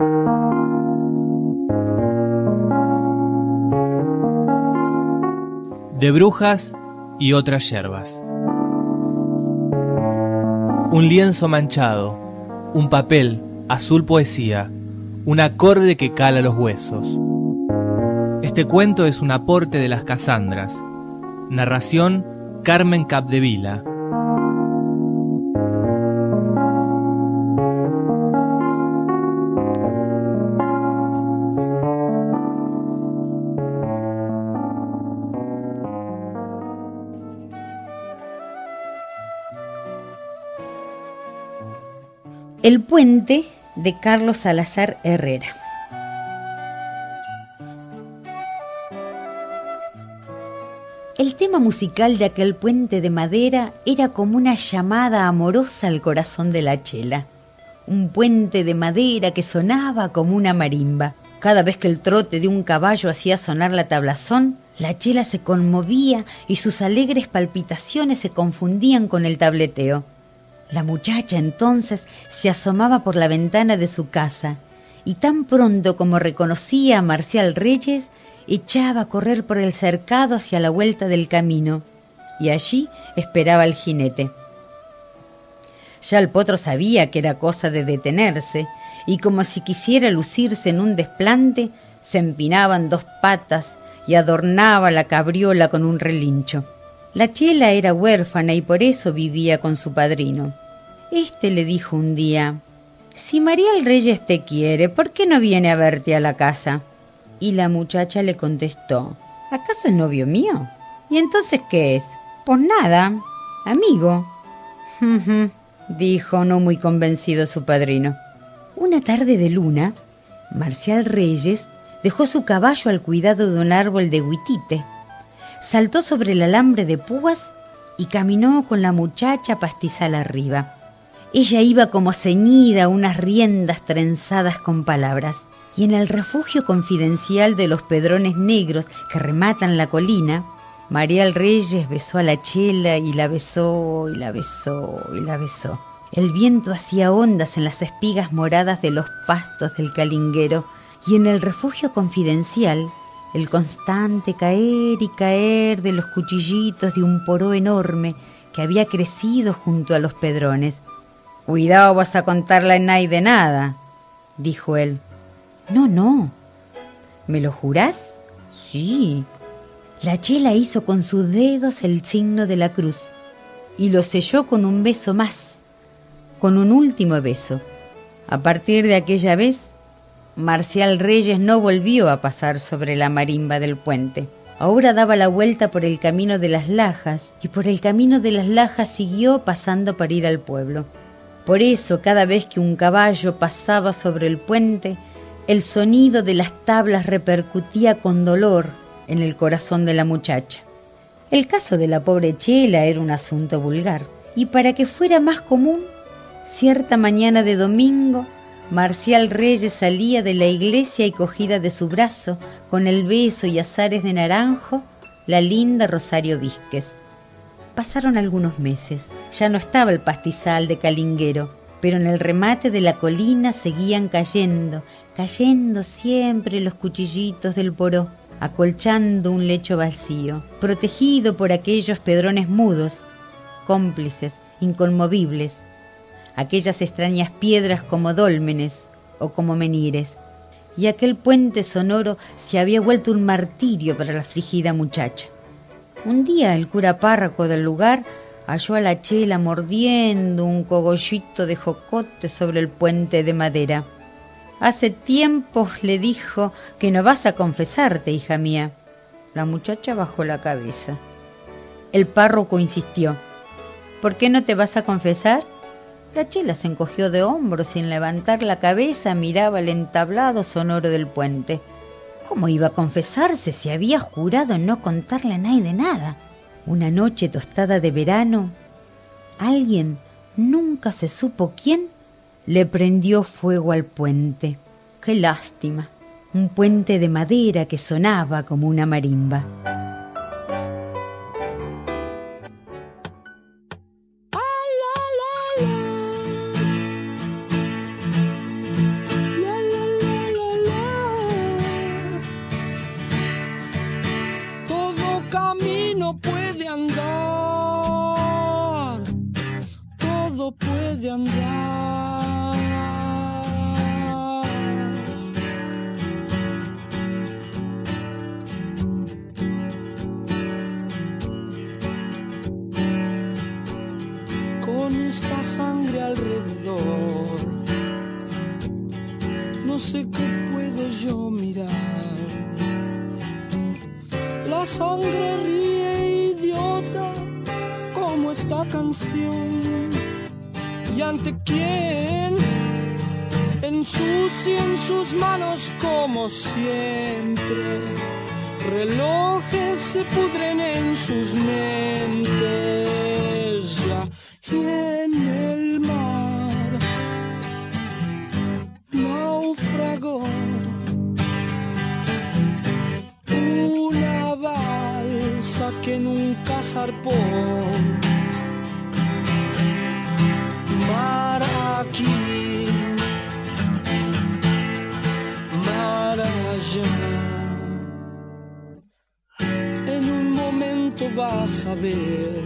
De brujas y otras yerbas. Un lienzo manchado, un papel, azul poesía, un acorde que cala los huesos. Este cuento es un aporte de las Casandras. Narración: Carmen Capdevila. El puente, de Carlos Salazar Herrera. El tema musical de aquel puente de madera era como una llamada amorosa al corazón de la chela. Un puente de madera que sonaba como una marimba. Cada vez que el trote de un caballo hacía sonar la tablazón, la chela se conmovía y sus alegres palpitaciones se confundían con el tableteo. La muchacha entonces se asomaba por la ventana de su casa y tan pronto como reconocía a Marcial Reyes, echaba a correr por el cercado hacia la vuelta del camino y allí esperaba al jinete. Ya el potro sabía que era cosa de detenerse y como si quisiera lucirse en un desplante, se empinaba en dos patas y adornaba la cabriola con un relincho. La chela era huérfana y por eso vivía con su padrino. Este le dijo un día: «Si Marial Reyes te quiere, ¿por qué no viene a verte a la casa?» Y la muchacha le contestó: «¿Acaso es novio mío? ¿Y entonces qué es?» «Pues nada, amigo». Dijo no muy convencido su padrino. Una tarde de luna, Marcial Reyes dejó su caballo al cuidado de un árbol de huitite, saltó sobre el alambre de púas y caminó con la muchacha pastizal arriba. Ella iba como ceñida a unas riendas trenzadas con palabras, y en el refugio confidencial de los pedrones negros que rematan la colina, Marial Reyes besó a la chela y la besó y la besó y la besó. El viento hacía ondas en las espigas moradas de los pastos del calinguero, y en el refugio confidencial el constante caer y caer de los cuchillitos de un poró enorme que había crecido junto a los pedrones. «Cuidado, vas a contarle a nadie de nada», dijo él. «No, no». «¿Me lo jurás?» «Sí». La chela hizo con sus dedos el signo de la cruz y lo selló con un beso más, con un último beso. A partir de aquella vez, Marcial Reyes no volvió a pasar sobre la marimba del puente. Ahora daba la vuelta por el camino de las Lajas y por el camino de las Lajas siguió pasando para ir al pueblo. Por eso, cada vez que un caballo pasaba sobre el puente, el sonido de las tablas repercutía con dolor en el corazón de la muchacha. El caso de la pobre chela era un asunto vulgar, y para que fuera más común, cierta mañana de domingo, Marcial Reyes salía de la iglesia y cogida de su brazo, con el beso y azares de naranjo, la linda Rosario Vízquez. Pasaron algunos meses. Ya no estaba el pastizal de calinguero, pero en el remate de la colina seguían cayendo siempre los cuchillitos del poró, acolchando un lecho vacío, protegido por aquellos pedrones mudos, cómplices, inconmovibles, aquellas extrañas piedras como dólmenes o como menires, y aquel puente sonoro se había vuelto un martirio para la afligida muchacha. Un día el cura párroco del lugar halló a la chela mordiendo un cogollito de jocote sobre el puente de madera. «Hace tiempo», le dijo, «que no vas a confesarte, hija mía». La muchacha bajó la cabeza. El párroco insistió: «¿Por qué no te vas a confesar?» La chela se encogió de hombros y sin levantar la cabeza miraba el entablado sonoro del puente. ¿Cómo iba a confesarse si había jurado no contarle a nadie de nada? Una noche tostada de verano, alguien, nunca se supo quién, le prendió fuego al puente. ¡Qué lástima! Un puente de madera que sonaba como una marimba. no sé qué puedo yo mirar. La sangre ríe idiota como esta canción. ¿Y ante quién? Ensucien sus manos como siempre. Relojes se pudren en sus mentes ya. Y en el mar naufragó una balsa que nunca zarpó. Mar aquí, mar allá. En un momento vas a ver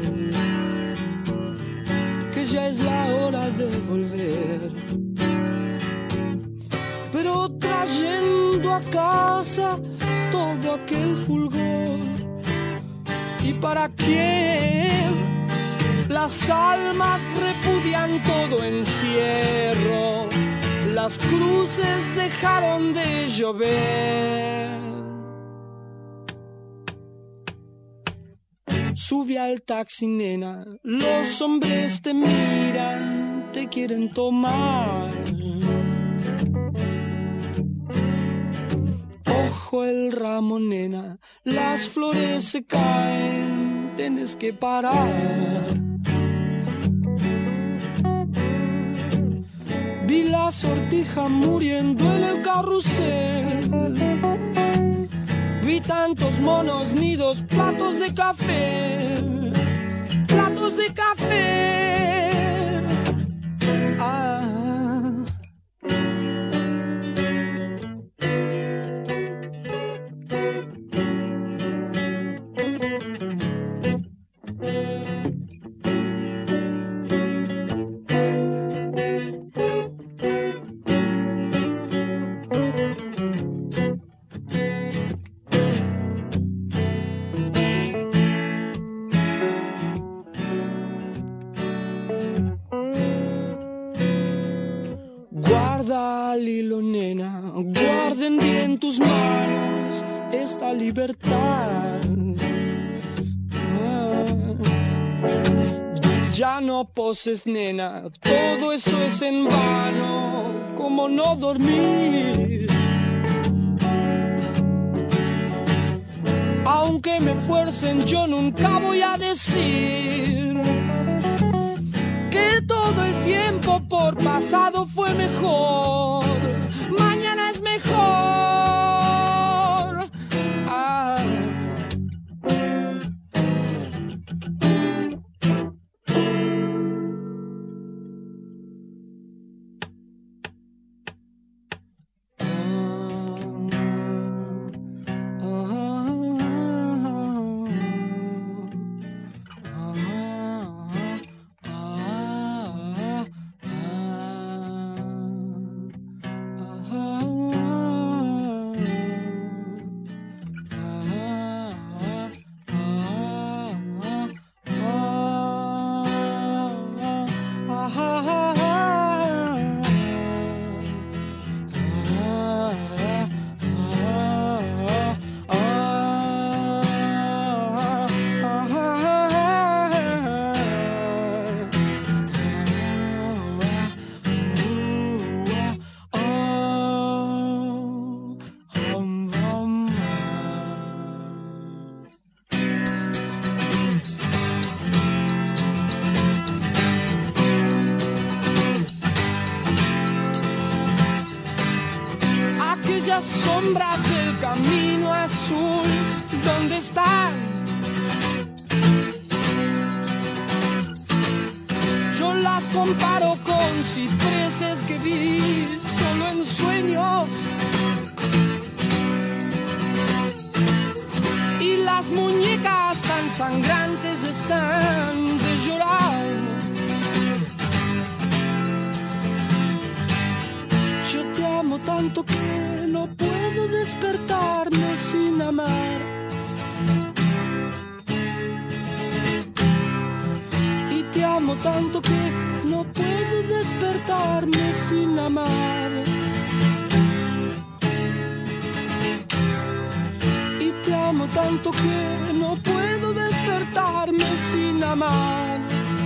que ya es la hora de volver, pero trayendo a casa todo aquel fulgor. ¿Y para quién? Las almas repudian todo encierro, las cruces dejaron de llover. Sube al taxi, nena, los hombres te miran, te quieren tomar. Ojo el ramo, nena, las flores se caen, tienes que parar. Vi la sortija muriendo en el carrusel. Vi tantos monos, nidos, platos de café. Platos de café. Ah. Guarda al hilo, nena, guarden bien tus manos esta libertad. Ya no poses, nena, todo eso es en vano, como no dormir. Aunque me fuercen, yo nunca voy a decir que todo el tiempo por pasado fue mejor. Mañana es mejor. Ah. Sombras del camino azul, ¿dónde están? Yo las comparo con cipreses que vi solo en sueños. Y las muñecas tan sangrantes están de llorar. Yo te amo tanto que no puedo despertarme sin amar. Y te amo tanto que no puedo despertarme sin amar. siento que no puedo despertarme sin amar.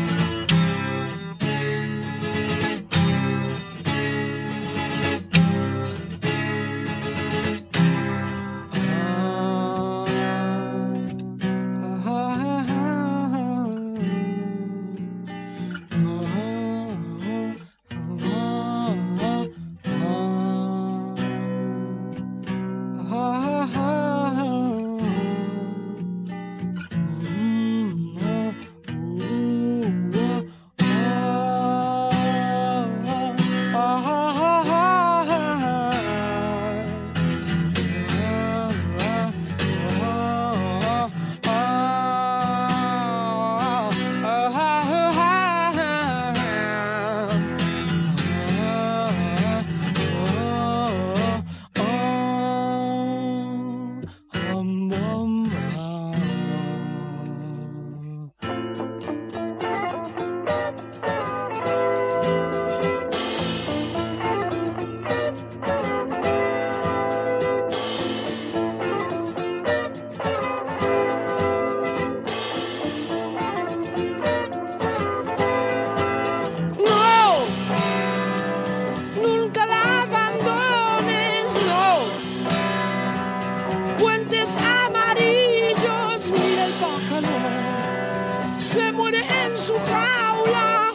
Se muere en su jaula.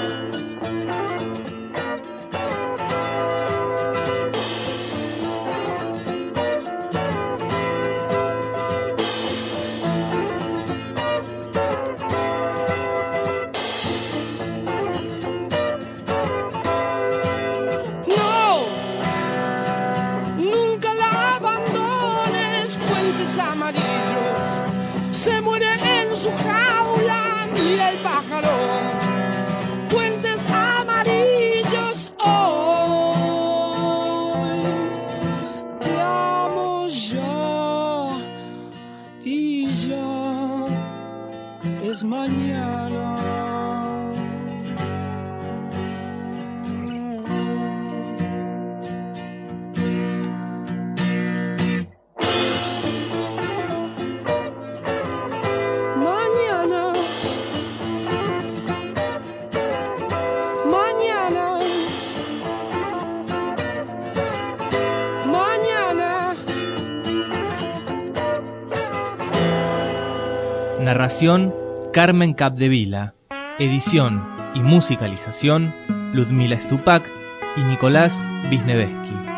No, nunca la abandones, puentes amarillos. Se muere en su jaula. Y el pájaro, puentes amarillos, hoy te amo ya y ya es mañana. Narración: Carmen Capdevila. Edición y musicalización: Ludmila Stupak y Nicolás Wisniewski.